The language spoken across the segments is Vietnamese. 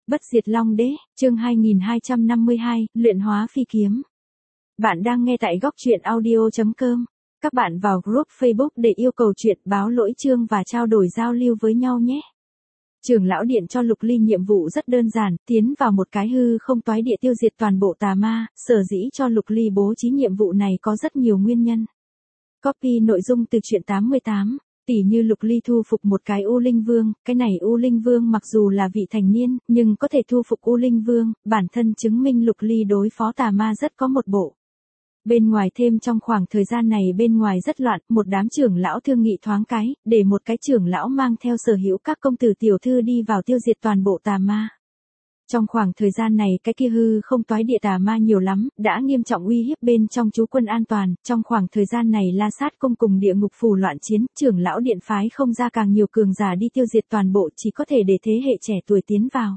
Bất diệt Long Đế, chương 2252, luyện hóa phi kiếm. Bạn đang nghe tại góc truyện audio.com. Các bạn vào group Facebook để yêu cầu truyện báo lỗi chương và trao đổi giao lưu với nhau nhé. Trưởng lão điện cho Lục Ly nhiệm vụ rất đơn giản, tiến vào một cái hư không toái địa tiêu diệt toàn bộ tà ma, sở dĩ cho Lục Ly bố trí nhiệm vụ này có rất nhiều nguyên nhân. Copy nội dung từ truyện 88. Tỉ như Lục Ly thu phục một cái U Linh Vương, cái này U Linh Vương mặc dù là vị thành niên, nhưng có thể thu phục U Linh Vương, bản thân chứng minh Lục Ly đối phó tà ma rất có một bộ. Bên ngoài thêm trong khoảng thời gian này bên ngoài rất loạn, một đám trưởng lão thương nghị thoáng cái, để một cái trưởng lão mang theo sở hữu các công tử tiểu thư đi vào tiêu diệt toàn bộ tà ma. Trong khoảng thời gian này cái kia hư không toái địa tà ma nhiều lắm, đã nghiêm trọng uy hiếp bên trong trú quân an toàn, trong khoảng thời gian này La Sát Công cùng địa ngục phủ loạn chiến, trưởng lão điện phái không ra càng nhiều cường giả đi tiêu diệt toàn bộ, chỉ có thể để thế hệ trẻ tuổi tiến vào.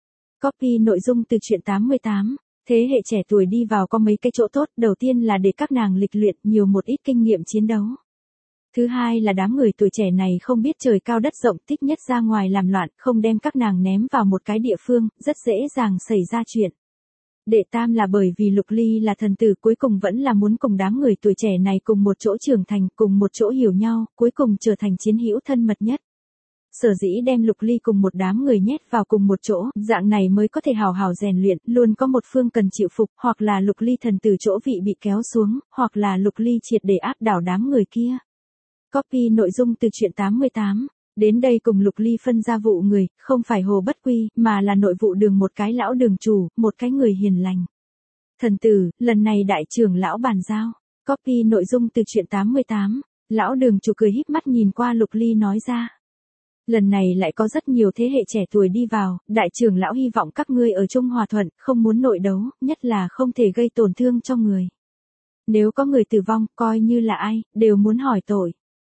Copy nội dung từ truyện 88. Thế hệ trẻ tuổi đi vào có mấy cái chỗ tốt, đầu tiên là để các nàng lịch luyện nhiều một ít kinh nghiệm chiến đấu. Thứ hai là đám người tuổi trẻ này không biết trời cao đất rộng, thích nhất ra ngoài làm loạn, không đem các nàng ném vào một cái địa phương, rất dễ dàng xảy ra chuyện. Đệ tam là bởi vì Lục Ly là thần tử, cuối cùng vẫn là muốn cùng đám người tuổi trẻ này cùng một chỗ trưởng thành, cùng một chỗ hiểu nhau, cuối cùng trở thành chiến hữu thân mật nhất. Sở dĩ đem Lục Ly cùng một đám người nhét vào cùng một chỗ, dạng này mới có thể hào hào rèn luyện, luôn có một phương cần chịu phục, hoặc là Lục Ly thần tử chỗ vị bị kéo xuống, hoặc là Lục Ly triệt để áp đảo đám người kia. Copy nội dung từ truyện 88. Đến đây cùng Lục Ly phân ra vụ người, không phải Hồ Bất Quy, mà là nội vụ đường một cái lão đường chủ, một cái người hiền lành. Thần tử, lần này đại trưởng lão bàn giao. Copy nội dung từ truyện 88. Lão đường chủ cười híp mắt nhìn qua Lục Ly nói ra. Lần này lại có rất nhiều thế hệ trẻ tuổi đi vào, đại trưởng lão hy vọng các ngươi ở chung hòa thuận, không muốn nội đấu, nhất là không thể gây tổn thương cho người. Nếu có người tử vong, coi như là ai, đều muốn hỏi tội.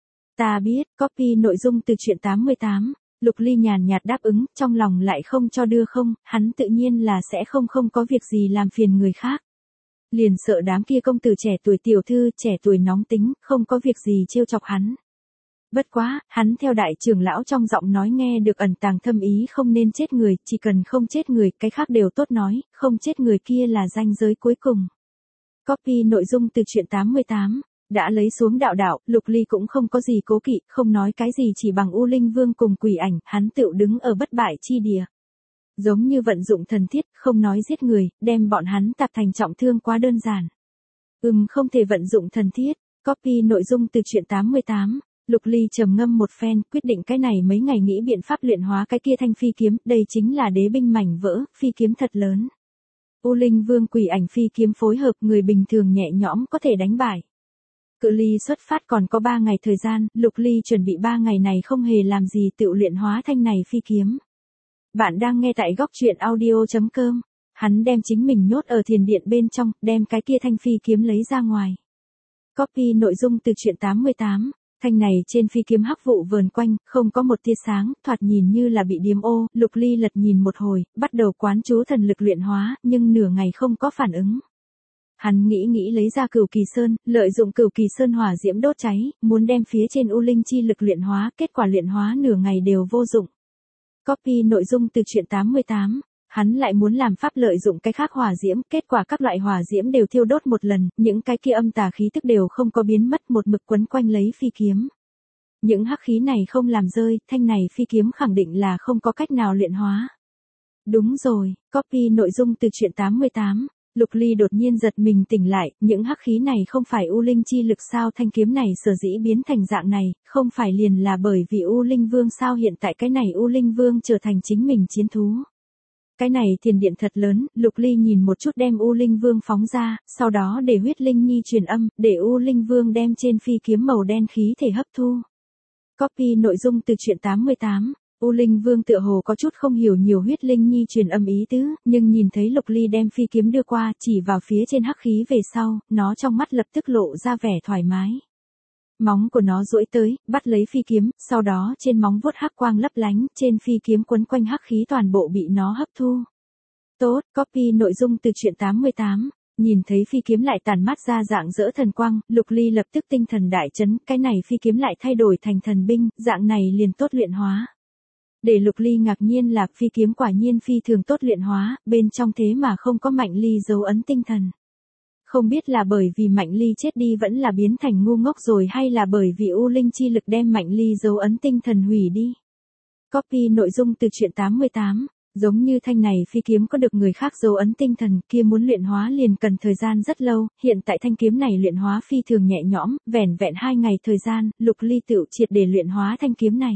Ta biết, copy nội dung từ truyện 88, Lục Ly nhàn nhạt đáp ứng, trong lòng lại không cho đưa không, hắn tự nhiên là sẽ không có việc gì làm phiền người khác. Liền sợ đám kia công tử trẻ tuổi tiểu thư, trẻ tuổi nóng tính, không có việc gì trêu chọc hắn. Bất quá, hắn theo đại trưởng lão trong giọng nói nghe được ẩn tàng thâm ý không nên chết người, chỉ cần không chết người, cái khác đều tốt nói, không chết người kia là ranh giới cuối cùng. Copy nội dung từ truyện 88. Đã lấy xuống đạo, Lục Ly cũng không có gì cố kỵ, không nói cái gì chỉ bằng U Linh Vương cùng quỷ ảnh, hắn tựu đứng ở bất bại chi địa. Giống như vận dụng thần thiết, không nói giết người, đem bọn hắn tạp thành trọng thương quá đơn giản. Không thể vận dụng thần thiết. Copy nội dung từ truyện 88. Lục Ly trầm ngâm một phen, quyết định cái này mấy ngày nghĩ biện pháp luyện hóa cái kia thanh phi kiếm, đây chính là đế binh mảnh vỡ, phi kiếm thật lớn. U Linh Vương quỷ ảnh phi kiếm phối hợp, người bình thường nhẹ nhõm có thể đánh bại. Cự ly xuất phát còn có 3 ngày thời gian, Lục Ly chuẩn bị 3 ngày này không hề làm gì tự luyện hóa thanh này phi kiếm. Bạn đang nghe tại góc truyện audio.com. Hắn đem chính mình nhốt ở thiền điện bên trong, đem cái kia thanh phi kiếm lấy ra ngoài. Copy nội dung từ truyện 88. Thanh này trên phi kiếm hắc vụ vờn quanh, không có một tia sáng, thoạt nhìn như là bị điếm ô, Lục Ly lật nhìn một hồi, bắt đầu quán chú thần lực luyện hóa, nhưng nửa ngày không có phản ứng. Hắn nghĩ lấy ra Cửu Kỳ Sơn, lợi dụng Cửu Kỳ Sơn hỏa diễm đốt cháy, muốn đem phía trên U Linh chi lực luyện hóa, kết quả luyện hóa nửa ngày đều vô dụng. Copy nội dung từ truyện 88. Hắn lại muốn làm pháp lợi dụng cái khác hỏa diễm, kết quả các loại hỏa diễm đều thiêu đốt một lần, những cái kia âm tà khí tức đều không có biến mất, một mực quấn quanh lấy phi kiếm. Những hắc khí này không làm rơi, thanh này phi kiếm khẳng định là không có cách nào luyện hóa. Đúng rồi, copy nội dung từ truyện 88. Lục Ly đột nhiên giật mình tỉnh lại, những hắc khí này không phải U Linh chi lực sao, thanh kiếm này sở dĩ biến thành dạng này, không phải liền là bởi vì U Linh Vương sao, hiện tại cái này U Linh Vương trở thành chính mình chiến thú. Cái này thiền điện thật lớn, Lục Ly nhìn một chút đem U Linh Vương phóng ra, sau đó để huyết linh nhi truyền âm, để U Linh Vương đem trên phi kiếm màu đen khí thể hấp thu. Copy nội dung từ truyện 88. U Linh Vương tựa hồ có chút không hiểu nhiều huyết linh nhi truyền âm ý tứ, nhưng nhìn thấy Lục Ly đem phi kiếm đưa qua, chỉ vào phía trên hắc khí về sau, nó trong mắt lập tức lộ ra vẻ thoải mái. Móng của nó duỗi tới, bắt lấy phi kiếm, sau đó trên móng vuốt hắc quang lấp lánh, trên phi kiếm quấn quanh hắc khí toàn bộ bị nó hấp thu. Tốt, copy nội dung từ truyện 88. Nhìn thấy phi kiếm lại tản mát ra dạng dỡ thần quang, Lục Ly lập tức tinh thần đại chấn, cái này phi kiếm lại thay đổi thành thần binh, dạng này liền tốt luyện hóa. Để Lục Ly ngạc nhiên là phi kiếm quả nhiên phi thường tốt luyện hóa, bên trong thế mà không có Mạnh Ly dấu ấn tinh thần. Không biết là bởi vì Mạnh Ly chết đi vẫn là biến thành ngu ngốc rồi hay là bởi vì U Linh chi lực đem Mạnh Ly dấu ấn tinh thần hủy đi. Copy nội dung từ truyện 88. Giống như thanh này phi kiếm có được người khác dấu ấn tinh thần kia muốn luyện hóa liền cần thời gian rất lâu, hiện tại thanh kiếm này luyện hóa phi thường nhẹ nhõm, vẻn vẹn 2 ngày thời gian, Lục Ly tựu triệt để luyện hóa thanh kiếm này.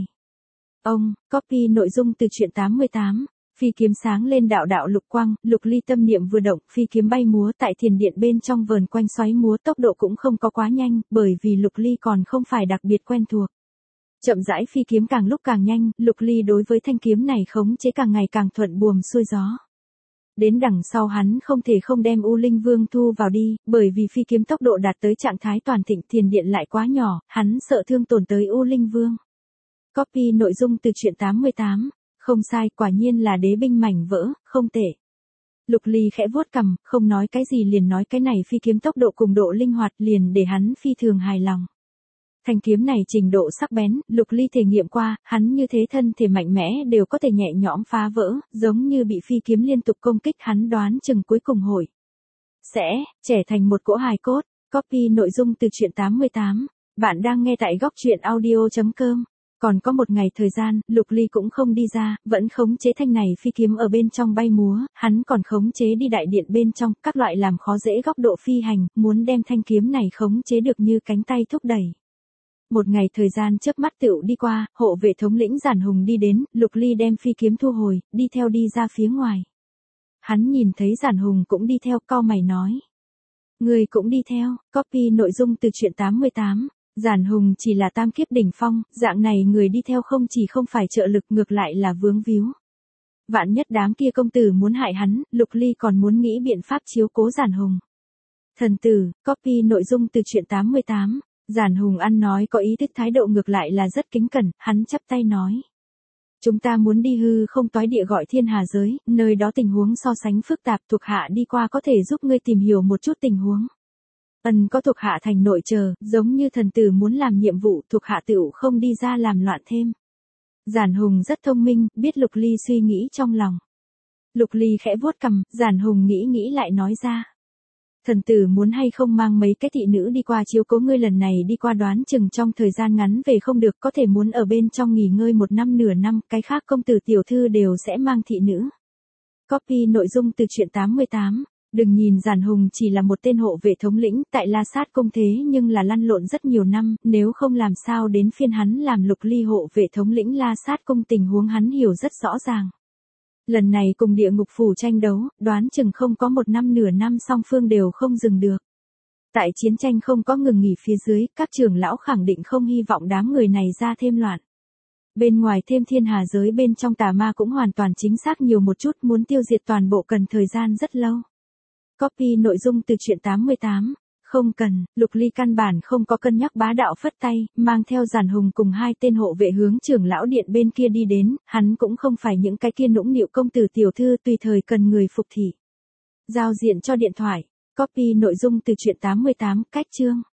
Copy nội dung từ truyện 88. Phi kiếm sáng lên đạo đạo lục quang, Lục Ly tâm niệm vừa động, phi kiếm bay múa tại thiền điện bên trong vờn quanh xoáy múa, tốc độ cũng không có quá nhanh, bởi vì Lục Ly còn không phải đặc biệt quen thuộc. Chậm rãi phi kiếm càng lúc càng nhanh, Lục Ly đối với thanh kiếm này khống chế càng ngày càng thuận buồm xuôi gió. Đến đằng sau hắn không thể không đem U Linh Vương thu vào đi, bởi vì phi kiếm tốc độ đạt tới trạng thái toàn thịnh, thiền điện lại quá nhỏ, hắn sợ thương tổn tới U Linh Vương. Copy nội dung từ truyện 88. Không sai, quả nhiên là đế binh mảnh vỡ, không tệ. Lục Ly khẽ vuốt cằm, không nói cái gì liền nói cái này phi kiếm tốc độ cùng độ linh hoạt liền để hắn phi thường hài lòng. Thanh kiếm này trình độ sắc bén, Lục Ly thể nghiệm qua, hắn như thế thân thể mạnh mẽ đều có thể nhẹ nhõm phá vỡ, giống như bị phi kiếm liên tục công kích hắn đoán chừng cuối cùng hội sẽ trẻ thành một cỗ hài cốt. Copy nội dung từ truyện 88. Bạn đang nghe tại góc truyện audio.com. Còn có một ngày thời gian, Lục Ly cũng không đi ra, vẫn khống chế thanh này phi kiếm ở bên trong bay múa, hắn còn khống chế đi đại điện bên trong, các loại làm khó dễ góc độ phi hành, muốn đem thanh kiếm này khống chế được như cánh tay thúc đẩy. Một ngày thời gian chớp mắt tựu đi qua, hộ vệ thống lĩnh Giản Hùng đi đến, Lục Ly đem phi kiếm thu hồi, đi theo đi ra phía ngoài. Hắn nhìn thấy Giản Hùng cũng đi theo, cau mày nói. Người cũng đi theo, copy nội dung từ truyện 88. Giản Hùng chỉ là tam kiếp đỉnh phong, dạng này người đi theo không chỉ không phải trợ lực ngược lại là vướng víu. Vạn nhất đám kia công tử muốn hại hắn, Lục Ly còn muốn nghĩ biện pháp chiếu cố Giản Hùng. Thần tử, copy nội dung từ truyện 88. Giản Hùng ăn nói có ý thức thái độ ngược lại là rất kính cẩn, hắn chắp tay nói. Chúng ta muốn đi hư không toái địa gọi thiên hà giới, nơi đó tình huống so sánh phức tạp, thuộc hạ đi qua có thể giúp ngươi tìm hiểu một chút tình huống. Có thuộc hạ thành nội chờ, giống như thần tử muốn làm nhiệm vụ, thuộc hạ tựu không đi ra làm loạn thêm. Giản Hùng rất thông minh, biết Lục Ly suy nghĩ trong lòng. Lục Ly khẽ vuốt cằm, Giản Hùng nghĩ lại nói ra. Thần tử muốn hay không mang mấy cái thị nữ đi qua chiếu cố ngươi, lần này đi qua đoán chừng trong thời gian ngắn về không được, có thể muốn ở bên trong nghỉ ngơi 1 năm nửa năm, cái khác công tử tiểu thư đều sẽ mang thị nữ. Copy nội dung từ truyện 88. Đừng nhìn Giản Hùng chỉ là một tên hộ vệ thống lĩnh, tại La Sát cung thế nhưng là lăn lộn rất nhiều năm, nếu không làm sao đến phiên hắn làm Lục Ly hộ vệ thống lĩnh La Sát cung, tình huống hắn hiểu rất rõ ràng. Lần này cùng địa ngục phủ tranh đấu, đoán chừng không có 1 năm nửa năm song phương đều không dừng được. Tại chiến tranh không có ngừng nghỉ phía dưới, các trưởng lão khẳng định không hy vọng đám người này ra thêm loạn. Bên ngoài thêm thiên hà giới bên trong tà ma cũng hoàn toàn chính xác nhiều một chút, muốn tiêu diệt toàn bộ cần thời gian rất lâu. Copy nội dung từ truyện 88. Không cần, Lục Ly căn bản không có cân nhắc bá đạo phất tay, mang theo Giản Hùng cùng 2 tên hộ vệ hướng trưởng lão điện bên kia đi đến, hắn cũng không phải những cái kia nũng nịu công tử tiểu thư tùy thời cần người phục thị. Giao diện cho điện thoại. Copy nội dung từ truyện 88, cách chương.